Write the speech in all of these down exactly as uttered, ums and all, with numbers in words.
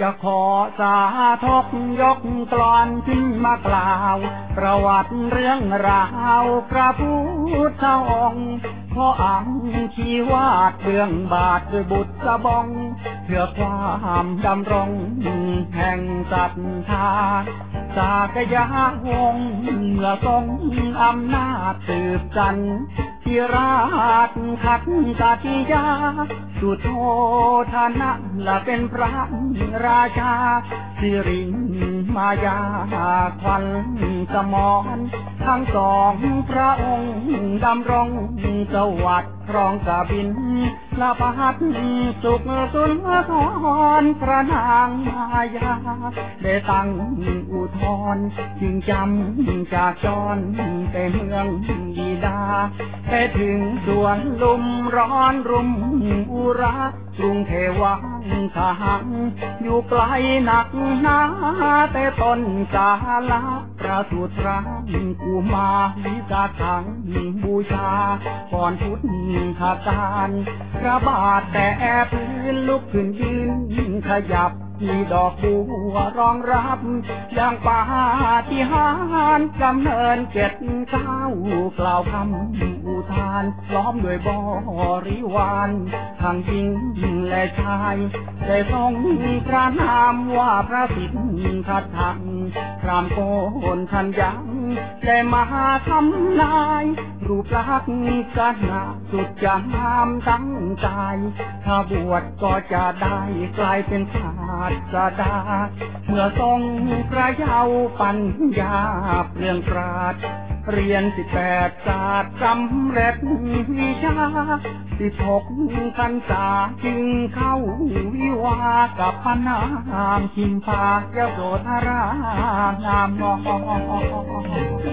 จะขอสาธกยกกลอนขึ้นมากล่าวประวัติเรื่องราวพระพุทธองค์ขออ้างชีวาดเบื้องบาทด้วยบุตรบองเพื่อความดำรงแห่งศรัทธาสากยาวงศ์เมื่อทรงอำนาจสืบจันทร์ที่ราชขัดกติยาสุโธทนะละเป็นพระราชาสิริมายาควันสมรทั้งสองพระองค์ดำรงสวัสดิ์ครองกบินละพัดสุขสุนทรพระนางมายาได้ตั้งอุทธรจึงจำจากจรแต่เมืองดีดาไปถึงสวนลุมร้อนรุมอุรากรุงเทวังขหังอยู่ไกลหนักหนาแต่ต้นกาลาประสูติรังกุมาวิกาถังบูชาก่อนพุทธกาลพระบาทแต่พื้นลุกขึ้นยืนขยับมีดอกบัวรองรับอย่างปาฏิหาริย์กำเนิดเจ็ดเก้ากล่าวคำอุทานล้อมด้วยบริวารทั้งหญิงและชายได้ทรงพระนามว่าพระสิทธัตถะพรามโกนทันยังได้มาทำนายรูปลักษณ์กนาสุดจะงามตั้งใจถ้าบวชก็จะได้กลายเป็นศาสดาเมื่อทรงพระเยาว์ปัญญาเปลืองปราดเรียนสิบแปดศาสตร์สำเร็จวิชาสิบหกพรรษาจึงเข้าวิวากับพระนางชิมพายโสธรางามนอง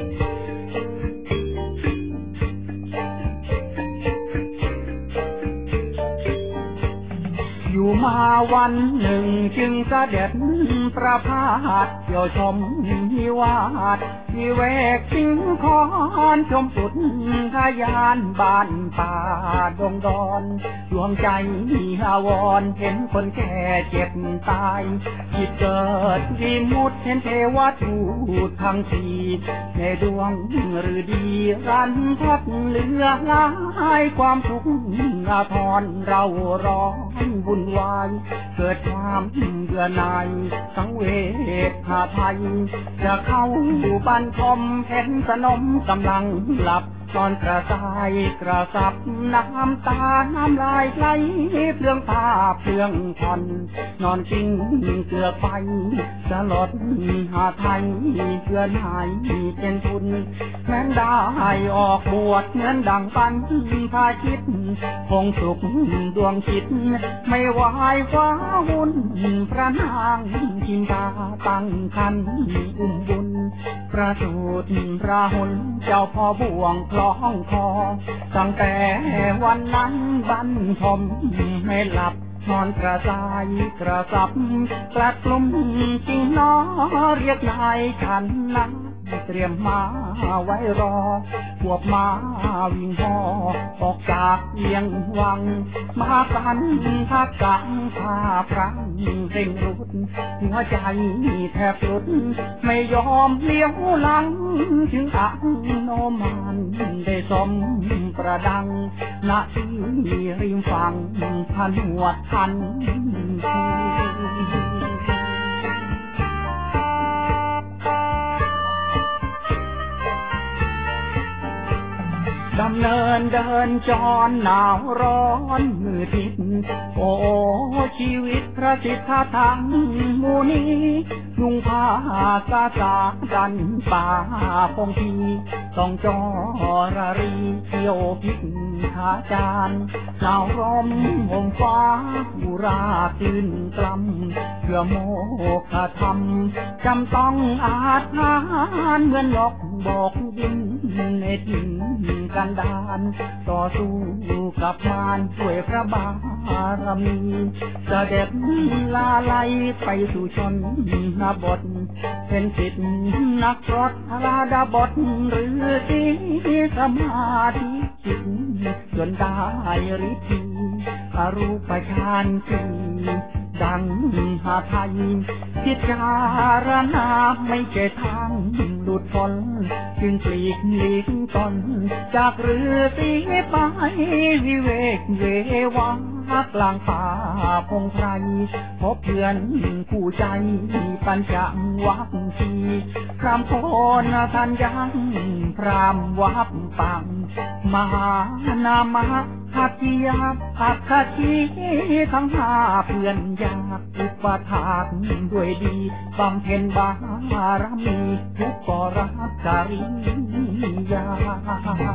อยู่มาวันหนึ่งจึงเสด็จประพาสเที่ยวชมนิวาสวิเวกสิงคอนชมสุดทยานบ้านป่าดงดอนดวงใจอาวรเห็นคนแก่เจ็บตายจิตเกิดวิมุตติเห็นเทวทูตทั้งสี่ในดวงฤดีรันทัดเหลือหลายความทุกข์อาทรเราร้อนบุญวายเกิดความเบื่อหน่ายสังเวชหาภัยจะเข้าอยู่บ้านคอมเห็นสนมกำลังหลับนอนกระสายกระสับน้ำตาน้ำลายไหลเปลืองผ้าเปลืองผ่อนนอนกิ้งเกลือไปสลดหาไทยเพื่อนหายเป็นทุนแม้นได้ออกบวชเหมือนดังปันพาคิดคงสุขดวงจิตไม่วายฟ้าวุ่นพระนางชิมพาตั้งคันอุ้มบุญประสูติพระหุนเจ้าพ่อบ่วงคล้องคอตั้งแต่วันนั้นบันทมไม่หลับนอนกระสายกระสับกลัดกลุ่มจริงน้อเรียกนายฉันนั้นเตรียมมาไว้รอพวกมาวิ่งหอออกจากเอียงวังมากันทักกังพาพรังเร่งรุดหัวใจแทบหลุดไม่ยอมเลี้ยวหลังถึงอังโนมันได้สมประดังณที่ริมฝั่งพันหัวทันดำเนินเดินจรหนาวร้อนมือทิศโอ้ชีวิตพระสิทธาทังมูนีนุ่งผ้ากาสาดันป่าพงพีต้องจอระรีเที่ยวพิษขาจานหนาวร้มห่มฟ้าบุราตื่นกลำเพื่อโมฆะธรรมจำต้องอาถรรพ์เหมือนนกบอกดินในถิ่นกันดานต่อสู้กับมารด้วยพระบารมีเสด็จลาไลไปสู่ชนบทเป็นศิษย์นักรถลาดาบทหรือที่สมาธิจิตจนได้ฤทธิ์อรูปฌานสี่ดังหาไทยพิจารณาไม่เจทางหลุดพ้นจึงปลีกหลีกตนจากเรือสีไปวิเวกเววังกลางป่าพงไพรพบเพื่อนคู่ใจปัญจวัคคีย์พรามโพนทันยังพรามวับปังมหานามะหัตถิยาอัคคีทั้งห้าเพื่อนยากอุปถากด้วยดีบำเพ็ญบารมีทุกกรักจริยา